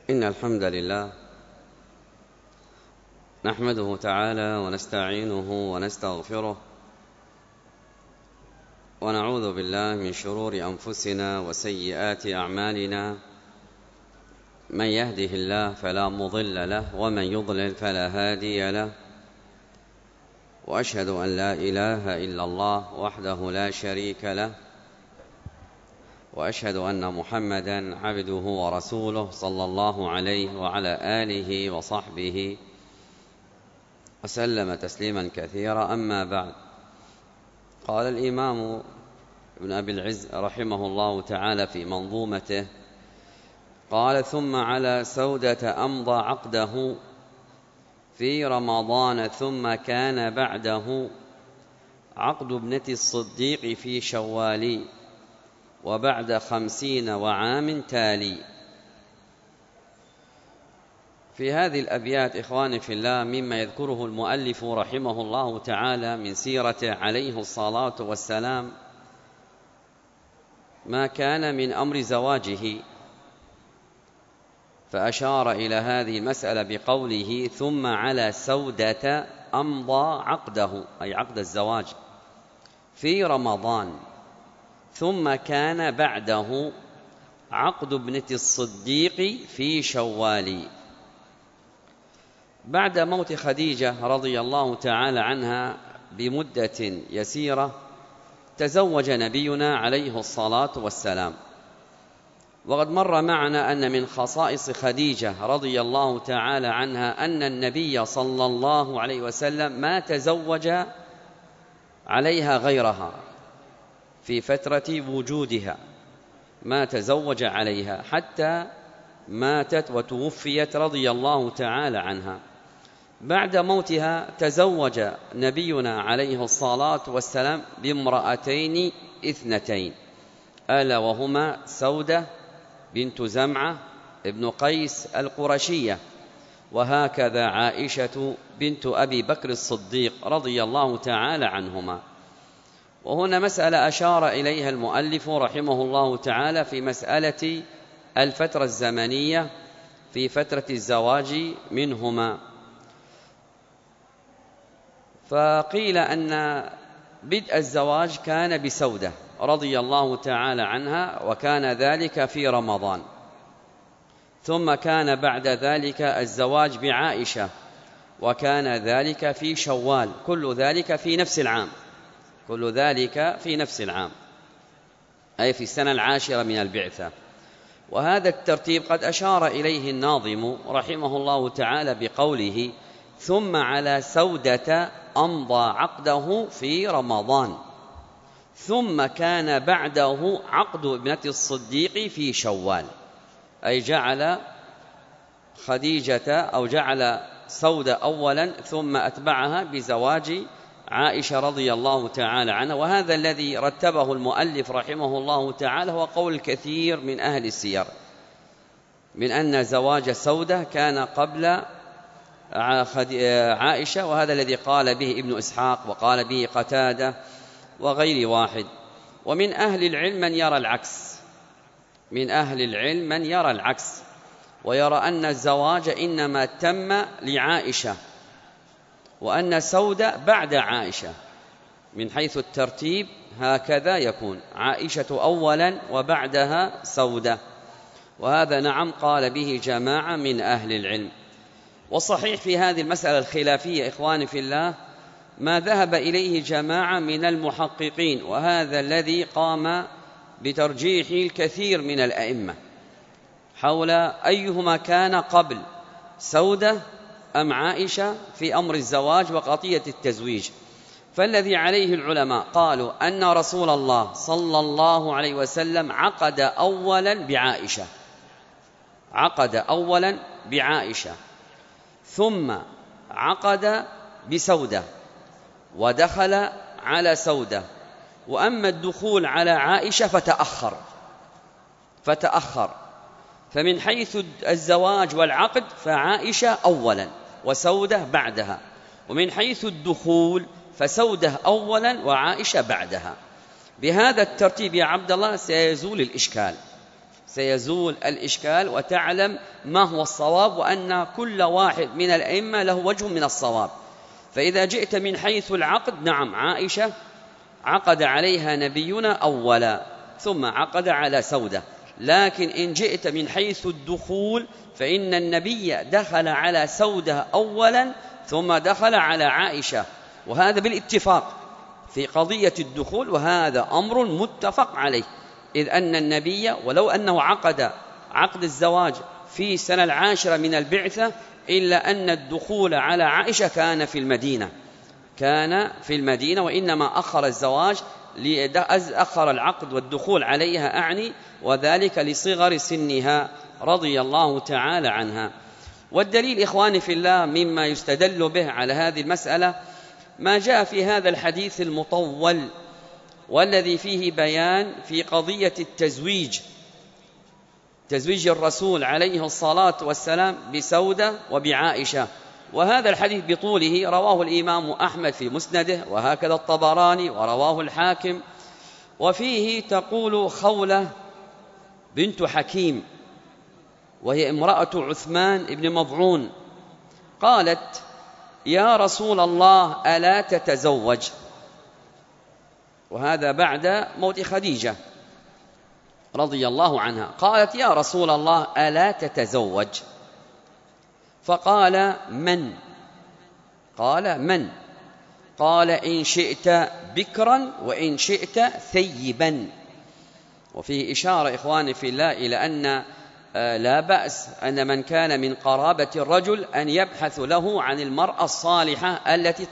إن الحمد لله نحمده تعالى ونستعينه ونستغفره ونعوذ بالله من شرور أنفسنا وسيئات أعمالنا. من يهده الله فلا مضل له ومن يضلل فلا هادي له، وأشهد أن لا إله إلا الله وحده لا شريك له، وأشهد أن محمدًا عبده ورسوله صلى الله عليه وعلى آله وصحبه وسلم تسليمًا كثيرا. أما بعد، قال الإمام ابن أبي العز رحمه الله تعالى في منظومته، قال: ثم على سودة أمضى عقده في رمضان، ثم كان بعده عقد ابنة الصديق في شوال، وبعد 50 وعام تالي. في هذه الأبيات إخواني في الله مما يذكره المؤلف رحمه الله تعالى من سيرته عليه الصلاة والسلام ما كان من أمر زواجه، فأشار إلى هذه المسألة بقوله: ثم على سودة أمضى عقده، أي عقد الزواج، في رمضان، ثم كان بعده عقد ابنة الصديق في شوال. بعد موت خديجة رضي الله تعالى عنها بمدة يسيرة تزوج نبينا عليه الصلاة والسلام. وقد مر معنا أن من خصائص خديجة رضي الله تعالى عنها أن النبي صلى الله عليه وسلم ما تزوج عليها غيرها في فترة وجودها، ما تزوج عليها حتى ماتت وتوفيت رضي الله تعالى عنها. بعد موتها تزوج نبينا عليه الصلاة والسلام بامرأتين اثنتين، ألا وهما سودة بنت زمعة ابن قيس القرشية، وهكذا عائشة بنت أبي بكر الصديق رضي الله تعالى عنهما. وهنا مسألة أشار إليها المؤلف رحمه الله تعالى في مسألة الفترة الزمنية في فترة الزواج منهما. فقيل أن بدء الزواج كان بسودة رضي الله تعالى عنها، وكان ذلك في رمضان، ثم كان بعد ذلك الزواج بعائشة، وكان ذلك في شوال، كل ذلك في نفس العام، كل ذلك في نفس العام، أي في السنة 10 من البعثة. وهذا الترتيب قد أشار إليه الناظم رحمه الله تعالى بقوله: ثم على سودة أمضى عقده في رمضان، ثم كان بعده عقد ابنة الصديق في شوال، أي جعل خديجة أو جعل سودة أولا ثم أتبعها بزواج عائشة رضي الله تعالى عنها. وهذا الذي رتبه المؤلف رحمه الله تعالى هو قول الكثير من أهل السير من أن زواج سودة كان قبل عائشة، وهذا الذي قال به ابن إسحاق وقال به قتادة وغير واحد. ومن أهل العلم من يرى العكس، من أهل العلم من يرى العكس، ويرى أن الزواج إنما تم لعائشة، وأن سودة بعد عائشة، من حيث الترتيب هكذا يكون، عائشة أولا وبعدها سودة. وهذا نعم قال به جماعة من أهل العلم. والصحيح في هذه المسألة الخلافية إخواني في الله ما ذهب إليه جماعة من المحققين، وهذا الذي قام بترجيح الكثير من الأئمة حول أيهما كان قبل، سودة أم عائشة، في أمر الزواج وقضية التزويج. فالذي عليه العلماء قالوا أن رسول الله صلى الله عليه وسلم عقد أولا بعائشة، عقد أولا بعائشة، ثم عقد بسودة ودخل على سودة. وأما الدخول على عائشة فتأخر، فمن حيث الزواج والعقد فعائشة أولا وسودة بعدها، ومن حيث الدخول فسودة أولا وعائشة بعدها. بهذا الترتيب يا عبد الله سيزول الإشكال، سيزول الإشكال وتعلم ما هو الصواب، وأن كل واحد من الأئمة له وجه من الصواب. فإذا جئت من حيث العقد، نعم، عائشة عقد عليها نبينا أولا ثم عقد على سودة. لكن إن جئت من حيث الدخول فإن النبي دخل على سودة أولا ثم دخل على عائشة، وهذا بالاتفاق في قضية الدخول، وهذا أمر متفق عليه، إذ أن النبي ولو أنه عقد الزواج في سنة 10 من البعثة، إلا أن الدخول على عائشة كان في المدينة، وإنما أخر الزواج أخر العقد والدخول عليها أعني، وذلك لصغر سنها رضي الله تعالى عنها. والدليل إخواني في الله مما يستدل به على هذه المسألة ما جاء في هذا الحديث المطول، والذي فيه بيان في قضية تزويج الرسول عليه الصلاة والسلام بسودة وبعائشة. وهذا الحديث بطوله رواه الإمام أحمد في مسنده، وهكذا الطبراني، ورواه الحاكم. وفيه تقول خولة بنت حكيم، وهي امرأة عثمان بن مضعون، قالت: يا رسول الله ألا تتزوج؟ وهذا بعد موت خديجة رضي الله عنها. قالت: يا رسول الله ألا تتزوج؟ فقال: من؟ قال: من؟ قال: إن شئت بكرا وإن شئت ثيبا. وفيه إشارة إخواني في الله إلى أن لا بأس أن من كان من قرابة الرجل أن يبحث له عن المرأة الصالحة التي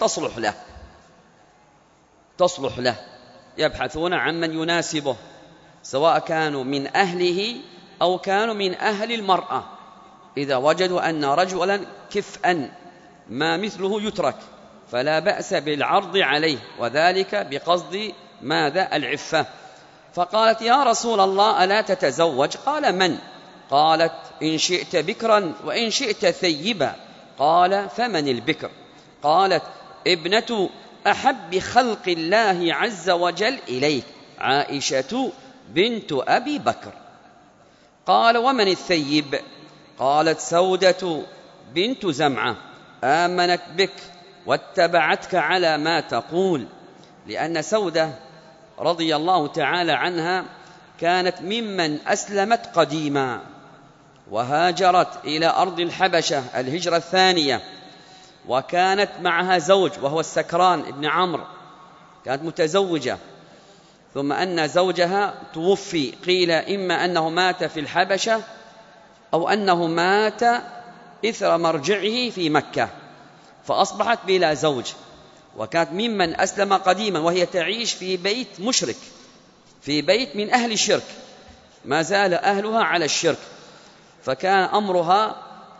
تصلح له، يبحثون عن من يناسبه، سواء كانوا من أهله أو كانوا من أهل المرأة. إذا وجدوا أن رجلا كفءا ما مثله يترك فلا بأس بالعرض عليه، وذلك بقصد ماذا؟ العفة. فقالت: يا رسول الله ألا تتزوج؟ قال: من؟ قالت: إن شئت بكرا وإن شئت ثيبا. قال: فمن البكر؟ قالت: ابنة أحب خلق الله عز وجل إليك، عائشة بنت أبي بكر. قال: ومن الثيب؟ قالت: سودة بنت زمعة، آمنت بك واتبعتك على ما تقول. لأن سودة رضي الله تعالى عنها كانت ممن أسلمت قديما، وهاجرت إلى أرض الحبشة الهجرة الثانية، وكانت معها زوج وهو السكران ابن عمرو، كانت متزوجة، ثم أن زوجها توفي، قيل إما أنه مات في الحبشة أو أنه مات إثر مرجعه في مكة، فأصبحت بلا زوج، وكانت ممن أسلم قديما، وهي تعيش في بيت مشرك، في بيت من أهل الشرك، ما زال أهلها على الشرك، فكان أمرها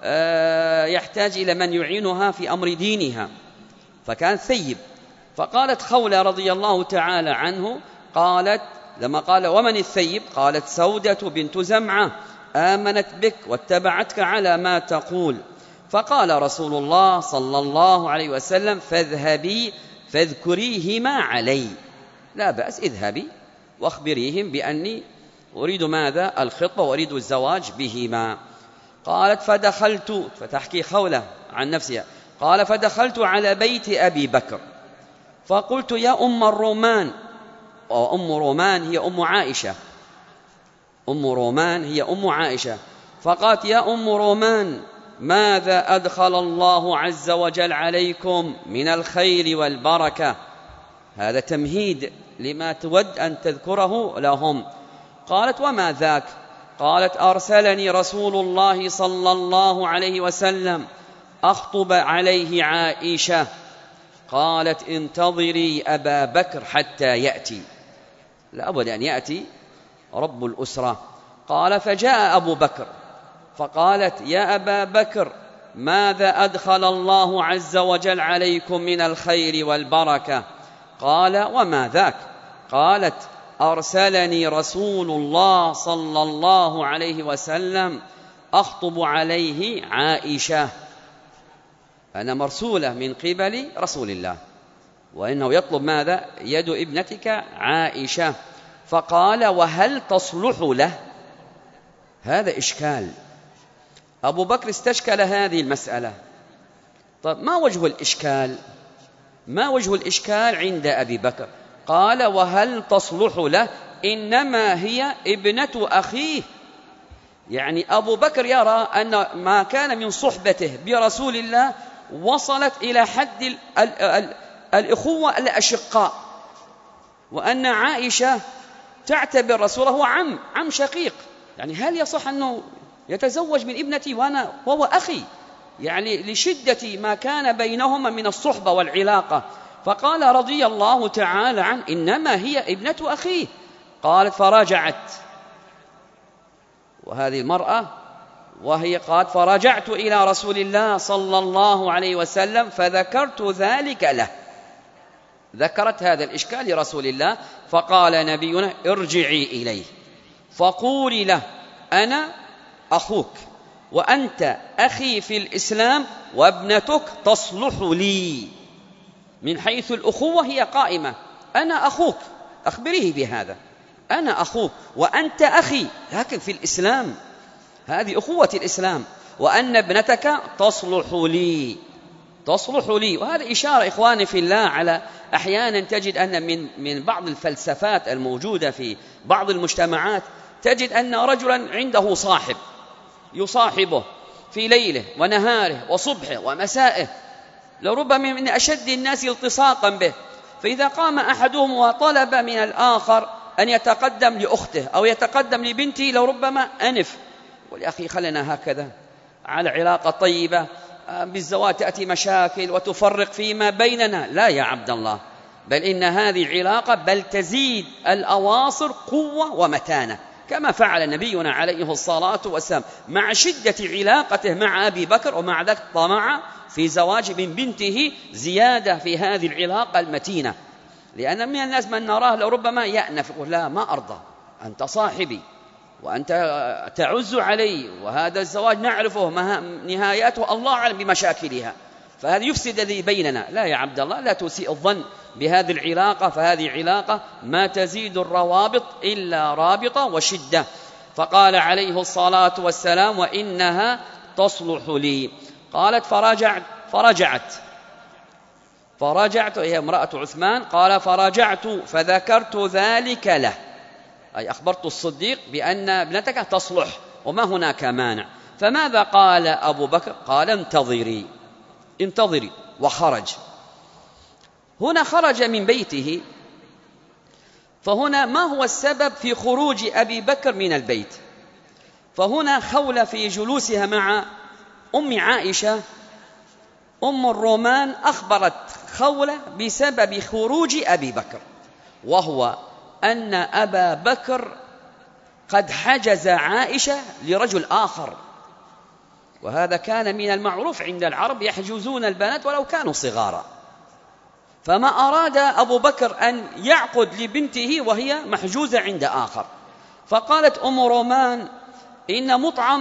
يحتاج إلى من يعينها في أمر دينها، فكانت ثيب. فقالت خولة رضي الله تعالى عنه، قالت لما قال: ومن الثيب؟ قالت: سودة بنت زمعة، آمنت بك واتبعتك على ما تقول. فقال رسول الله صلى الله عليه وسلم: فاذهبي فاذكريهما علي، لا بأس، اذهبي واخبريهم بأني أريد ماذا؟ الخطبة، وأريد الزواج بهما. قالت: فدخلت، فتحكي خولة عن نفسها، قال: فدخلت على بيت أبي بكر فقلت: يا أم الرومان، وأم رومان هي أم عائشة، أم رومان هي أم عائشة، فقالت: يا أم رومان، ماذا أدخل الله عز وجل عليكم من الخير والبركة؟ هذا تمهيد لما تود أن تذكره لهم. قالت: وما ذاك؟ قالت: أرسلني رسول الله صلى الله عليه وسلم أخطب عليه عائشة. قالت: انتظري أبا بكر حتى يأتي، لا بد أن يأتي رب الأسرة. قال: فجاء أبو بكر فقالت: يا أبا بكر، ماذا أدخل الله عز وجل عليكم من الخير والبركة؟ قال: وما ذاك؟ قالت: أرسلني رسول الله صلى الله عليه وسلم أخطب عليه عائشة، أنا مرسولة من قبل رسول الله، وإنه يطلب ماذا؟ يد ابنتك عائشة. فقال: وهل تصلح له؟ هذا إشكال. أبو بكر استشكل هذه المسألة. طيب ما وجه الإشكال؟ ما وجه الإشكال عند أبي بكر؟ قال: وهل تصلح له؟ إنما هي ابنة أخيه. يعني أبو بكر يرى أن ما كان من صحبته برسول الله وصلت إلى حد الإخوة الأشقاء، وأن عائشة تعتبر رسوله هو عم شقيق. يعني هل يصح أنه يتزوج من ابنتي وهو أخي؟ يعني لشدة ما كان بينهما من الصحبة والعلاقة. فقال رضي الله تعالى عنه: إنما هي ابنة أخيه. قالت: فرجعت، وهذه المرأة وهي قالت: فرجعت إلى رسول الله صلى الله عليه وسلم فذكرت ذلك له. ذكرت هذا الإشكال لرسول الله، فقال نبينا: ارجعي إليه فقولي له: أنا أخوك وأنت أخي في الإسلام، وابنتك تصلح لي. من حيث الأخوة هي قائمة: أنا أخوك، أخبريه بهذا، أنا أخوك وأنت أخي، لكن في الإسلام هذه أخوة الإسلام، وأن ابنتك تصلح لي، تصلح لي. وهذا إشارة إخواني في الله على أحيانا تجد أن من بعض الفلسفات الموجودة في بعض المجتمعات، تجد أن رجلا عنده صاحب يصاحبه في ليله ونهاره وصبحه ومسائه، لربما من أشد الناس التصاقا به، فإذا قام أحدهم وطلب من الآخر أن يتقدم لأخته أو يتقدم لبنته لربما أنف: قل يا أخي خلنا هكذا على علاقة طيبة، بالزواج تأتي مشاكل وتفرق فيما بيننا. لا يا عبد الله، بل إن هذه علاقة بل تزيد الأواصر قوة ومتانة، كما فعل نبينا عليه الصلاة والسلام مع شدة علاقته مع أبي بكر، ومع ذلك طمع في زواج من بنته زيادة في هذه العلاقة المتينة. لأن من الناس من نراه لربما يأنف، يقول: لا، ما أرضى، أنت صاحبي وأنت تعز علي، وهذا الزواج نعرفه نهاياته الله أعلم بمشاكلها، فهذا يفسد الذي بيننا. لا يا عبد الله، لا تسيء الظن بهذه العلاقة، فهذه علاقة ما تزيد الروابط إلا رابطة وشدة. فقال عليه الصلاة والسلام: وإنها تصلح لي. قالت: فرجعت هي امرأة عثمان. قال: فرجعت فذكرت ذلك له، أي أخبرت الصديق بأن ابنتك تصلح وما هناك مانع. فماذا قال أبو بكر؟ قال: انتظري، وخرج. هنا خرج من بيته، فهنا ما هو السبب في خروج أبي بكر من البيت؟ فهنا خولة في جلوسها مع أم عائشة، أم الرومان أخبرت خولة بسبب خروج أبي بكر، وهو أن أبا بكر قد حجز عائشة لرجل آخر، وهذا كان من المعروف عند العرب، يحجزون البنات ولو كانوا صغارا. فما أراد أبو بكر أن يعقد لبنته وهي محجوزة عند آخر. فقالت أم رومان: إن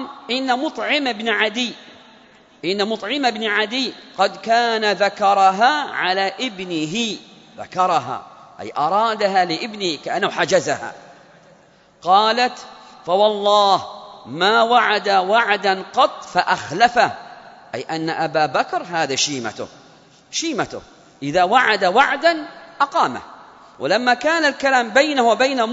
مطعم بن عدي قد كان ذكرها على ابنه، ذكرها أي أرادها لابنه كأنه حجزها. قالت: فوالله ما وعد وعدا قط فأخلفه، أي أن أبا بكر هذا شيمته، إذا وعد وعدا أقامه. ولما كان الكلام بينه وبين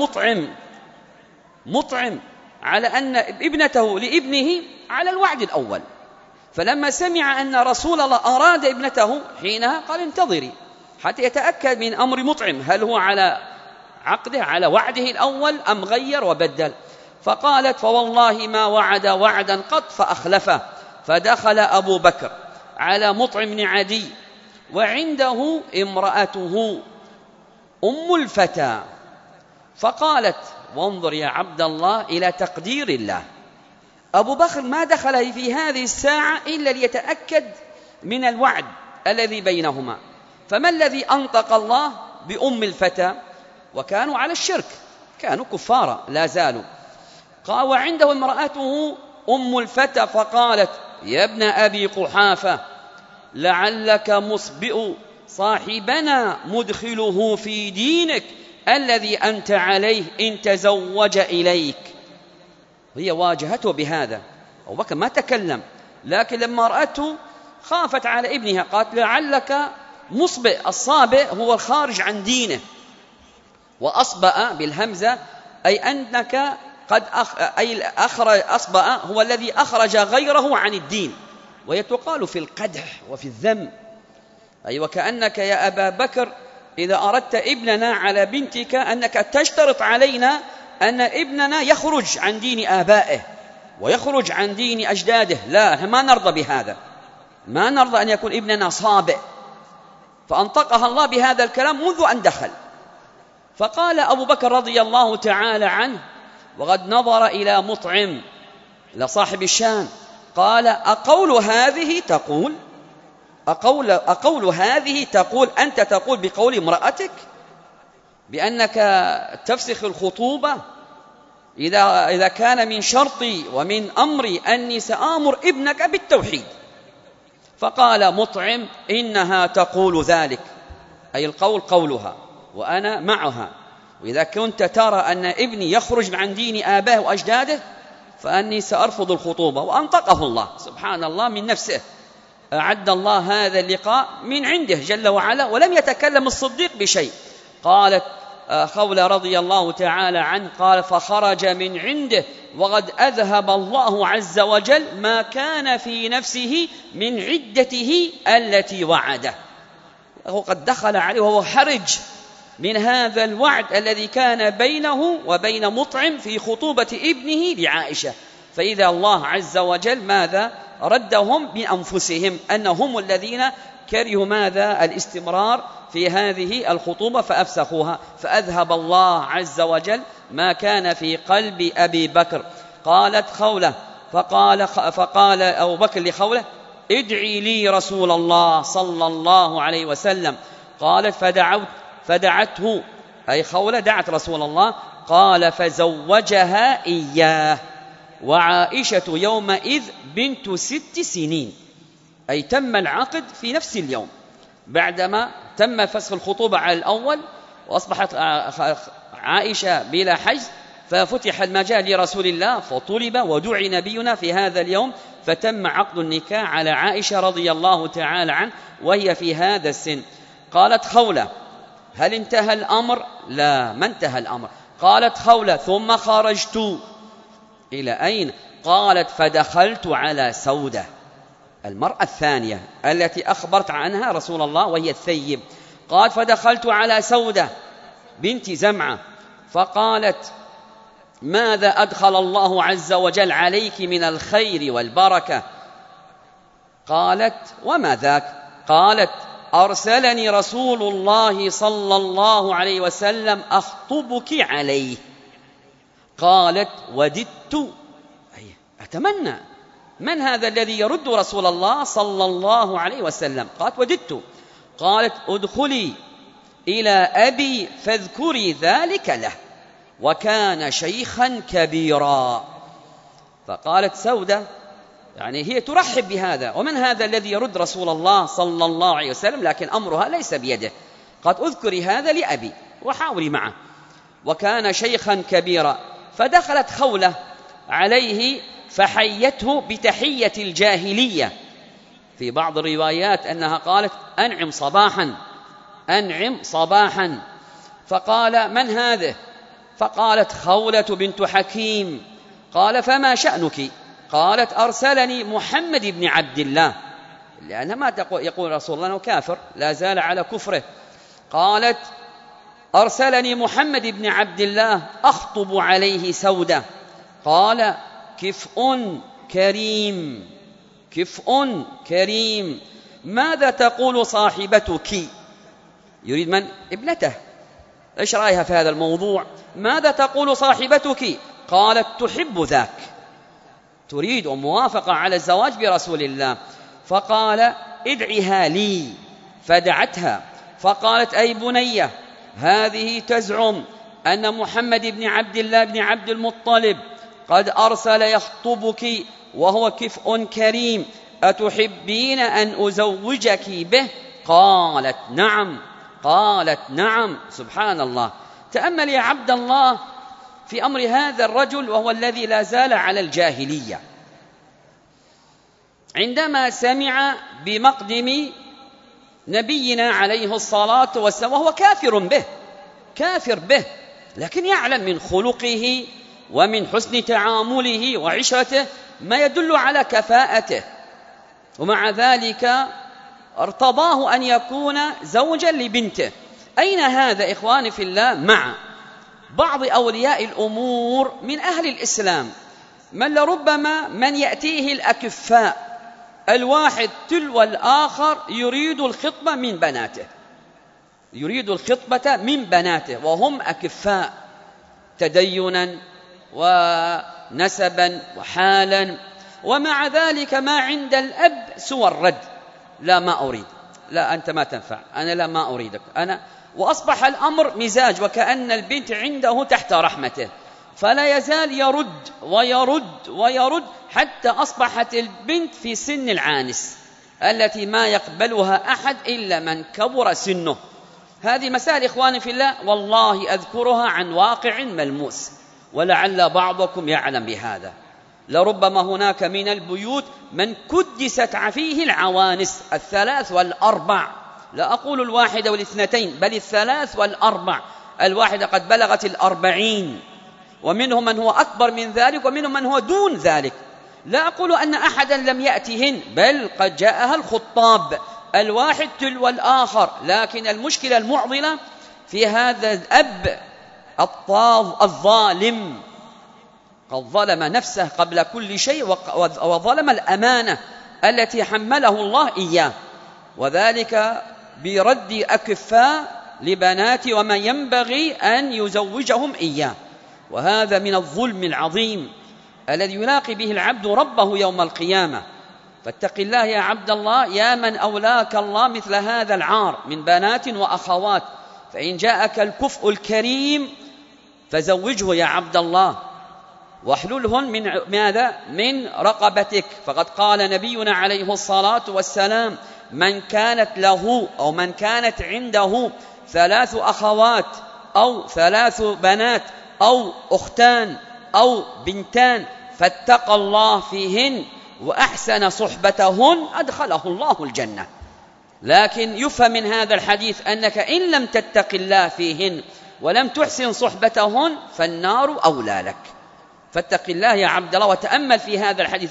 مطعم على أن ابنته لابنه على الوعد الأول، فلما سمع أن رسول الله أراد ابنته حينها قال: انتظري حتى يتأكد من أمر مطعم، هل هو على عقده على وعده الأول أم غير وبدل. فقالت: فوالله ما وعد وعدا قط فأخلفه. فدخل أبو بكر على مطعم بن عدي وعنده امرأته أم الفتى، فقالت: وانظر يا عبد الله إلى تقدير الله، أبو بكر ما دخل في هذه الساعة إلا ليتأكد من الوعد الذي بينهما. فما الذي أنطق الله بأم الفتى؟ وكانوا على الشرك، كانوا كفارا لا زالوا. قال: وعنده امرأته أم الفتى، فقالت: يا ابن أبي قحافة، لعلك مصبئ صاحبنا مدخله في دينك الذي أنت عليه إن تزوج إليك. هي واجهته بهذا. أبو بكر ما تكلم، لكن لما رأته خافت على ابنها، قالت لعلك مصبئ. الصابئ هو الخارج عن دينه، وأصبأ بالهمزة أي أنك قد أصبأ هو الذي أخرج غيره عن الدين، وهي تقال في القدح وفي الذم. أي وكأنك يا أبا بكر إذا أردت ابننا على بنتك أنك تشترط علينا أن ابننا يخرج عن دين آبائه ويخرج عن دين أجداده. لا، ما نرضى بهذا، ما نرضى أن يكون ابننا صابئ. فأنطقها الله بهذا الكلام منذ أن دخل. فقال أبو بكر رضي الله تعالى عنه وقد نظر إلى مطعم لصاحب الشان، قال أقول هذه تقول أنت تقول بقول امرأتك بأنك تفسخ الخطوبة إذا كان من شرطي ومن أمري أني سآمر ابنك بالتوحيد. فقال مطعم إنها تقول ذلك، أي القول قولها وأنا معها، وإذا كنت ترى أن ابني يخرج عن دين آبائه وأجداده فأني سأرفض الخطوبة. وأنطقه الله سبحان الله من نفسه، أعد الله هذا اللقاء من عنده جل وعلا، ولم يتكلم الصديق بشيء. قالت خولة رضي الله تعالى عنه قال فخرج من عنده وقد أذهب الله عز وجل ما كان في نفسه من عدته التي وعده. وقد دخل عليه وهو حرج من هذا الوعد الذي كان بينه وبين مطعم في خطوبة ابنه لعائشة. فإذا الله عز وجل ماذا ردهم بأنفسهم أنهم الذين كرهوا ماذا الاستمرار في هذه الخطوبة فأفسخوها، فأذهب الله عز وجل ما كان في قلب أبي بكر. قالت خولة فقال أبو بكر لخولة ادعي لي رسول الله صلى الله عليه وسلم. قالت فدعته، أي خولة دعت رسول الله. قال فزوجها إياه، وعائشة يومئذ بنت 6 سنين، أي تم العقد في نفس اليوم بعدما تم فسخ الخطوبة على الأول، وأصبحت عائشة بلا حجز، ففتح المجال لرسول الله فطلب ودعي نبينا في هذا اليوم، فتم عقد النكاح على عائشة رضي الله تعالى عنه وهي في هذا السن. قالت خولة هل انتهى الأمر؟ لا، ما انتهى الأمر. قالت خولة ثم خرجت إلى أين؟ قالت فدخلت على سودة، المرأة الثانية التي أخبرت عنها رسول الله وهي الثيب. قال فدخلت على سودة بنت زمعة فقالت ماذا أدخل الله عز وجل عليك من الخير والبركة؟ قالت وما ذاك؟ قالت أرسلني رسول الله صلى الله عليه وسلم أخطبك عليه. قالت وددت، أي أتمنى، من هذا الذي يرد رسول الله صلى الله عليه وسلم؟ قالت وددت. قالت ادخلي إلى أبي فاذكري ذلك له، وكان شيخا كبيرا. فقالت سودة يعني هي ترحب بهذا، ومن هذا الذي يرد رسول الله صلى الله عليه وسلم؟ لكن أمرها ليس بيده. قالت اذكري هذا لأبي وحاولي معه، وكان شيخا كبيرا. فدخلت خولة عليه فحيته بتحية الجاهلية، في بعض الروايات أنها قالت أنعم صباحا، أنعم صباحا. فقال من هذه؟ فقالت خولة بنت حكيم. قال فما شأنك؟ قالت أرسلني محمد بن عبد الله، لأنها ما يقول رسول الله أنه كافر، لا زال على كفره. قالت أرسلني محمد بن عبد الله أخطب عليه سودة. قال كفء كريم، كفء كريم، ماذا تقول صاحبتك؟ يريد من؟ ابنته. إيش رأيها في هذا الموضوع؟ ماذا تقول صاحبتك؟ قالت تحب ذاك، تريد موافقة على الزواج برسول الله. فقال ادعها لي، فدعتها. فقالت أي بنية هذه تزعم أن محمد بن عبد الله بن عبد المطلب قد أرسل يخطبك وهو كفء كريم، أتحبين أن أزوجك به؟ قالت نعم. قالت نعم. سبحان الله، تأمل يا عبد الله في أمر هذا الرجل، وهو الذي لا زال على الجاهلية. عندما سمع بمقدم نبينا عليه الصلاة والسلام، وهو كافر به، لكن يعلم من خلقه ومن حسن تعامله وعشرته ما يدل على كفاءته، ومع ذلك ارتضاه أن يكون زوجا لبنته. أين هذا إخواني في الله؟ مع بعض أولياء الأمور من أهل الإسلام، من لربما من يأتيه الأكفاء الواحد تلو الآخر يريد الخطبة من بناته، وهم أكفاء تدينا ونسبا وحالا، ومع ذلك ما عند الأب سوى الرد: لا ما أريد، لا أنت ما تنفع، أنا لا ما أريدك أنا. وأصبح الأمر مزاج، وكأن البنت عنده تحت رحمته، فلا يزال يرد حتى أصبحت البنت في سن العانس التي ما يقبلها أحد إلا من كبر سنه. هذه مسائل إخواني في الله والله أذكرها عن واقع ملموس، ولعل بعضكم يعلم بهذا. لربما هناك من البيوت من كدست فيه العوانس 3 و4، لا أقول 1 و2، بل 3 و4، الواحدة قد بلغت 40، ومنهم من هو أكبر من ذلك، ومنهم من هو دون ذلك. لا أقول أن أحدا لم يأتهن، بل قد جاءها الخطاب الواحد تلو الآخر، لكن المشكلة المعضلة في هذا الأب الظالم، قد ظلم نفسه قبل كل شيء، وظلم الأمانة التي حمله الله إياه، وذلك برد أكفاء لبنات ومن ينبغي أن يزوجهم إياه. وهذا من الظلم العظيم الذي يلاقي به العبد ربه يوم القيامة. فاتق الله يا عبد الله، يا من أولاك الله مثل هذا العار من بنات وأخوات، فإن جاءك الكفء الكريم فزوجه يا عبد الله، واحللهن من ماذا؟ من رقبتك. فقد قال نبينا عليه الصلاة والسلام: من كانت له أو من كانت عنده 3 أخوات أو 3 بنات أو أختان أو بنتان فاتقى الله فيهن وأحسن صحبتهن أدخله الله الجنة. لكن يفهم من هذا الحديث أنك إن لم تتق الله فيهن ولم تحسن صحبتهن فالنار أولى لك. فاتق الله يا عبد الله. وتأمل في هذا الحديث،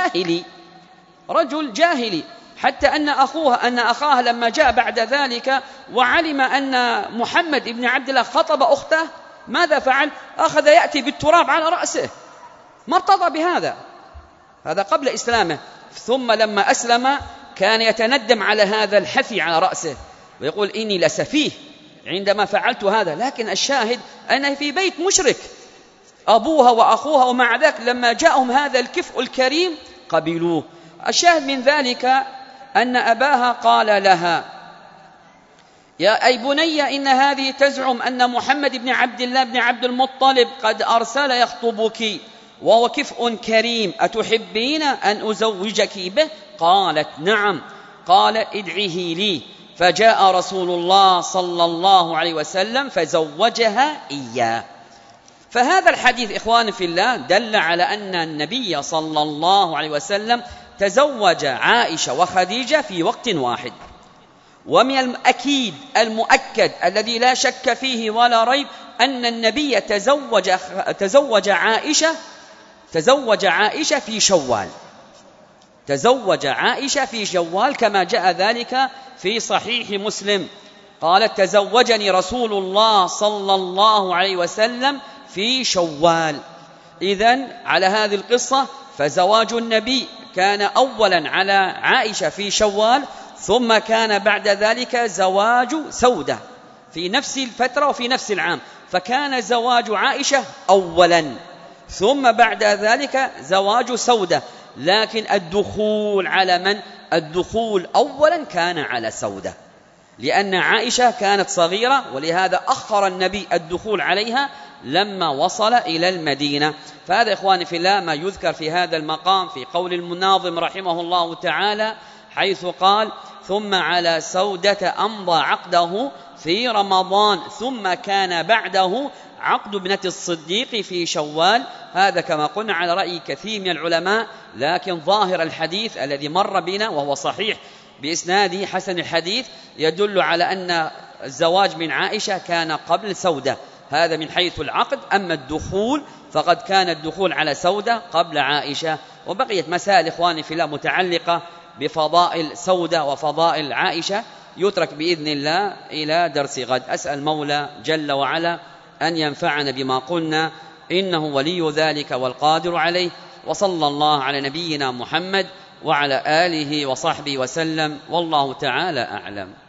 رجل جاهلي، حتى أن أخاه لما جاء بعد ذلك وعلم أن محمد بن عبد الله خطب أخته، ماذا فعل؟ أخذ يأتي بالتراب على رأسه، ما ارتضى بهذا، هذا قبل إسلامه. ثم لما أسلم كان يتندم على هذا الحثي على رأسه، ويقول: إني لسفيه عندما فعلت هذا. لكن الشاهد أنه في بيت مشرك، أبوها وأخوها، ومع ذلك لما جاءهم هذا الكفء الكريم قبلوه. الشاهد من ذلك أن أباها قال لها: يا أي بني، إن هذه تزعم أن محمد بن عبد الله بن عبد المطلب قد أرسل يخطبك وهو كفء كريم، أتحبين أن أزوجك به؟ قالت: نعم. قال: ادعه لي. فجاء رسول الله صلى الله عليه وسلم فزوجها إياه. فهذا الحديث إخواني في الله دل على أن النبي صلى الله عليه وسلم تزوج عائشة وخديجة في وقت واحد. ومن الأكيد المؤكد الذي لا شك فيه ولا ريب أن النبي تزوج عائشة في شوال، كما جاء ذلك في صحيح مسلم. قالت: تزوجني رسول الله صلى الله عليه وسلم في شوال. إذن على هذه القصة فزواج النبي كان أولا على عائشة في شوال، ثم كان بعد ذلك زواج سودة في نفس الفترة وفي نفس العام، فكان زواج عائشة أولا، ثم بعد ذلك زواج سودة. لكن الدخول على من؟ الدخول أولا كان على سودة، لأن عائشة كانت صغيرة، ولهذا أخر النبي الدخول عليها لما وصل إلى المدينة. فهذا إخواني في الله ما يذكر في هذا المقام في قول المناظم رحمه الله تعالى، حيث قال: ثم على سودة أمضى عقده في رمضان، ثم كان بعده عقد ابنة الصديق في شوال. هذا كما قلنا على رأي كثير من العلماء، لكن ظاهر الحديث الذي مر بنا وهو صحيح بإسناده حسن الحديث يدل على أن الزواج من عائشة كان قبل سودة، هذا من حيث العقد. أما الدخول فقد كان الدخول على سودة قبل عائشة. وبقيت مسائل إخواني في الله متعلقة بفضائل سودة وفضائل عائشة يترك بإذن الله إلى درس غد. أسأل مولى جل وعلا أن ينفعنا بما قلنا، إنه ولي ذلك والقادر عليه. وصلى الله على نبينا محمد وعلى آله وصحبه وسلم، والله تعالى أعلم.